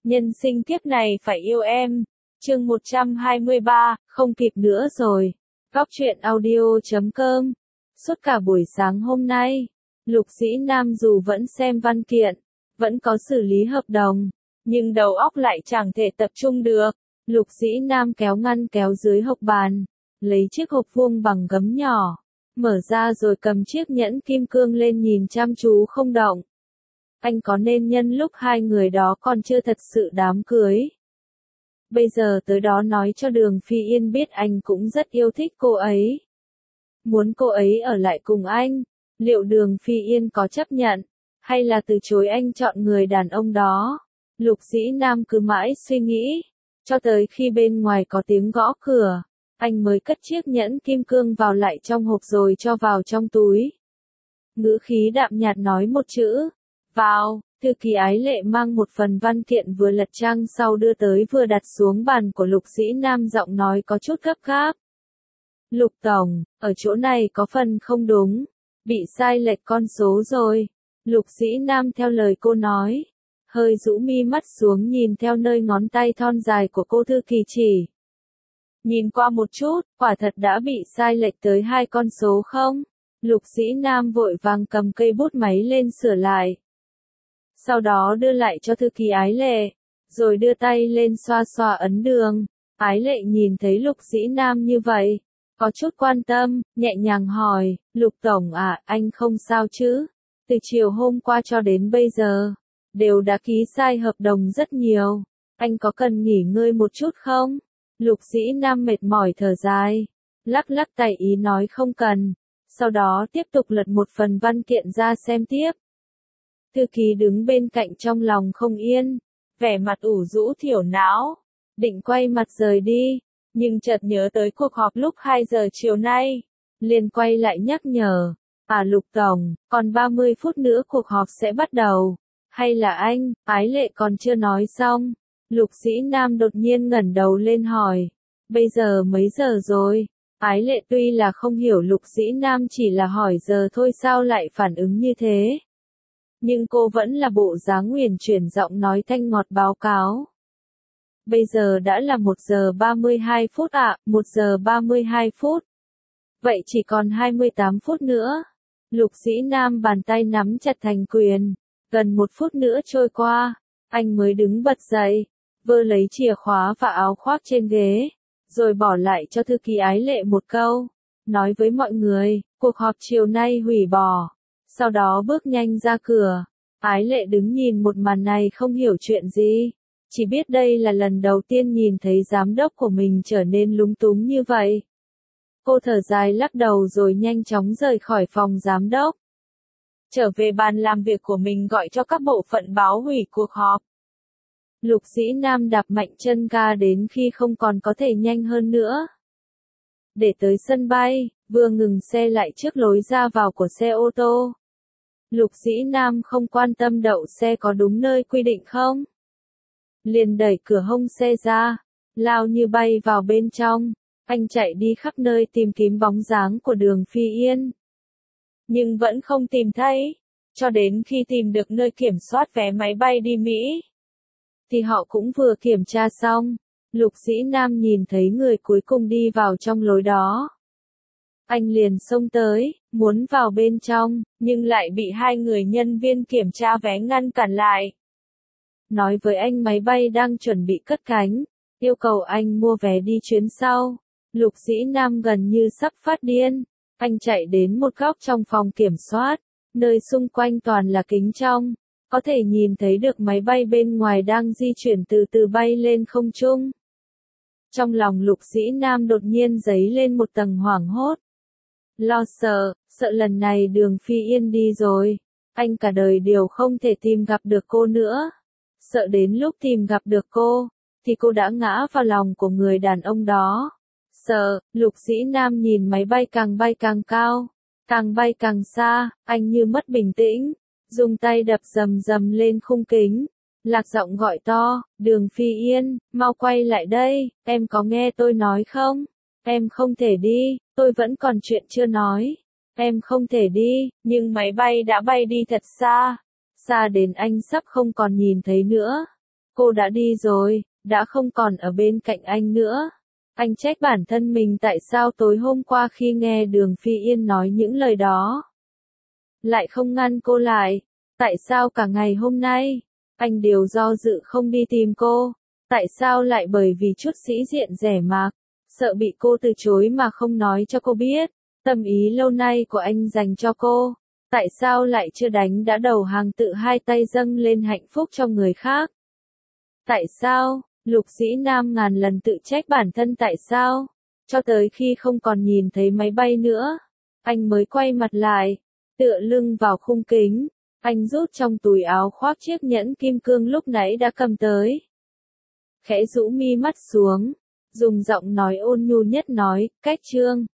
nhân sinh kiếp này phải yêu em. Chương 123, không kịp nữa rồi. Góc truyện audio.com. Suốt cả buổi sáng hôm nay, Lục Dĩ Nam dù vẫn xem văn kiện, vẫn có xử lý hợp đồng, nhưng đầu óc lại chẳng thể tập trung được. Lục Dĩ Nam kéo ngăn kéo dưới hộc bàn, lấy chiếc hộp vuông bằng gấm nhỏ, mở ra rồi cầm chiếc nhẫn kim cương lên nhìn chăm chú không động. Anh có nên nhân lúc hai người đó còn chưa thật sự đám cưới, bây giờ tới đó nói cho Đường Phi Yên biết anh cũng rất yêu thích cô ấy, muốn cô ấy ở lại cùng anh? Liệu Đường Phi Yên có chấp nhận, hay là từ chối anh chọn người đàn ông đó? Lục Dĩ Nam cứ mãi suy nghĩ, cho tới khi bên ngoài có tiếng gõ cửa, anh mới cất chiếc nhẫn kim cương vào lại trong hộp rồi cho vào trong túi. Ngữ khí đạm nhạt nói một chữ, vào. Thư ký Ái Lệ mang một phần văn kiện vừa lật trang sau đưa tới vừa đặt xuống bàn của Lục Dĩ Nam, giọng nói có chút gấp gáp. Lục Tổng, ở chỗ này có phần không đúng, bị sai lệch con số rồi. Lục Dĩ Nam theo lời cô nói, hơi rũ mi mắt xuống nhìn theo nơi ngón tay thon dài của cô thư kỳ chỉ. Nhìn qua một chút, quả thật đã bị sai lệch tới 2 con số không? Lục Dĩ Nam vội vàng cầm cây bút máy lên sửa lại. Sau đó đưa lại cho thư ký Ái Lệ, rồi đưa tay lên xoa xoa ấn đường. Ái Lệ nhìn thấy Lục Dĩ Nam như vậy, có chút quan tâm, nhẹ nhàng hỏi, Lục Tổng à, anh không sao chứ? Từ chiều hôm qua cho đến bây giờ, đều đã ký sai hợp đồng rất nhiều, anh có cần nghỉ ngơi một chút không? Lục Dĩ Nam mệt mỏi thở dài, lắc lắc tay ý nói không cần, sau đó tiếp tục lật một phần văn kiện ra xem tiếp. Thư ký đứng bên cạnh trong lòng không yên, vẻ mặt ủ rũ thiểu não, định quay mặt rời đi, nhưng chợt nhớ tới cuộc họp lúc 2 giờ chiều nay, liền quay lại nhắc nhở, Lục Tổng, còn 30 phút nữa cuộc họp sẽ bắt đầu, hay là anh? Ái Lệ còn chưa nói xong, Lục Dĩ Nam đột nhiên ngẩng đầu lên hỏi, bây giờ mấy giờ rồi? Ái Lệ tuy là không hiểu Lục Dĩ Nam chỉ là hỏi giờ thôi sao lại phản ứng như thế, nhưng cô vẫn là bộ dáng uyển chuyển giọng nói thanh ngọt báo cáo. Bây giờ đã là 1 giờ 32 phút ạ, 1 giờ 32 phút. Vậy chỉ còn 28 phút nữa. Lục Dĩ Nam bàn tay nắm chặt thành quyền. Gần 1 phút nữa trôi qua, anh mới đứng bật dậy, vơ lấy chìa khóa và áo khoác trên ghế, rồi bỏ lại cho thư ký Ái Lệ một câu, nói với mọi người, cuộc họp chiều nay hủy bỏ. Sau đó bước nhanh ra cửa. Ái Lệ đứng nhìn một màn này không hiểu chuyện gì, chỉ biết đây là lần đầu tiên nhìn thấy giám đốc của mình trở nên lúng túng như vậy. Cô thở dài lắc đầu rồi nhanh chóng rời khỏi phòng giám đốc. Trở về bàn làm việc của mình gọi cho các bộ phận báo hủy cuộc họp. Lục Dĩ Nam đạp mạnh chân ga đến khi không còn có thể nhanh hơn nữa. Để tới sân bay, vừa ngừng xe lại trước lối ra vào của xe ô tô. Lục Dĩ Nam không quan tâm đậu xe có đúng nơi quy định không, liền đẩy cửa hông xe ra, lao như bay vào bên trong. Anh chạy đi khắp nơi tìm kiếm bóng dáng của Đường Phi Yên, nhưng vẫn không tìm thấy, cho đến khi tìm được nơi kiểm soát vé máy bay đi Mỹ, thì họ cũng vừa kiểm tra xong. Lục Dĩ Nam nhìn thấy người cuối cùng đi vào trong lối đó. Anh liền xông tới, muốn vào bên trong, nhưng lại bị 2 người nhân viên kiểm tra vé ngăn cản lại. Nói với anh máy bay đang chuẩn bị cất cánh, yêu cầu anh mua vé đi chuyến sau. Lục Dĩ Nam gần như sắp phát điên, anh chạy đến một góc trong phòng kiểm soát, nơi xung quanh toàn là kính trong, có thể nhìn thấy được máy bay bên ngoài đang di chuyển từ từ bay lên không trung. Trong lòng Lục Dĩ Nam đột nhiên dấy lên một tầng hoảng hốt. Lo sợ, sợ lần này Đường Phi Yên đi rồi, anh cả đời đều không thể tìm gặp được cô nữa. Sợ đến lúc tìm gặp được cô, thì cô đã ngã vào lòng của người đàn ông đó. Sợ, Lục Dĩ Nam nhìn máy bay càng cao, càng bay càng xa, anh như mất bình tĩnh, dùng tay đập rầm rầm lên khung kính, lạc giọng gọi to, Đường Phi Yên, mau quay lại đây, em có nghe tôi nói không? Em không thể đi, tôi vẫn còn chuyện chưa nói. Em không thể đi, nhưng máy bay đã bay đi thật xa. Xa đến anh sắp không còn nhìn thấy nữa. Cô đã đi rồi, đã không còn ở bên cạnh anh nữa. Anh trách bản thân mình tại sao tối hôm qua khi nghe Đường Phi Yên nói những lời đó, lại không ngăn cô lại. Tại sao cả ngày hôm nay, anh đều do dự không đi tìm cô. Tại sao lại bởi vì chút sĩ diện rẻ mạt, sợ bị cô từ chối mà không nói cho cô biết. Tâm ý lâu nay của anh dành cho cô. Tại sao lại chưa đánh đã đầu hàng tự hai tay dâng lên hạnh phúc cho người khác. Tại sao, Lục Dĩ Nam ngàn lần tự trách bản thân tại sao. Cho tới khi không còn nhìn thấy máy bay nữa, anh mới quay mặt lại, tựa lưng vào khung kính. Anh rút trong túi áo khoác chiếc nhẫn kim cương lúc nãy đã cầm tới. Khẽ rũ mi mắt xuống, dùng giọng nói ôn nhu nhất nói, Cách Trương.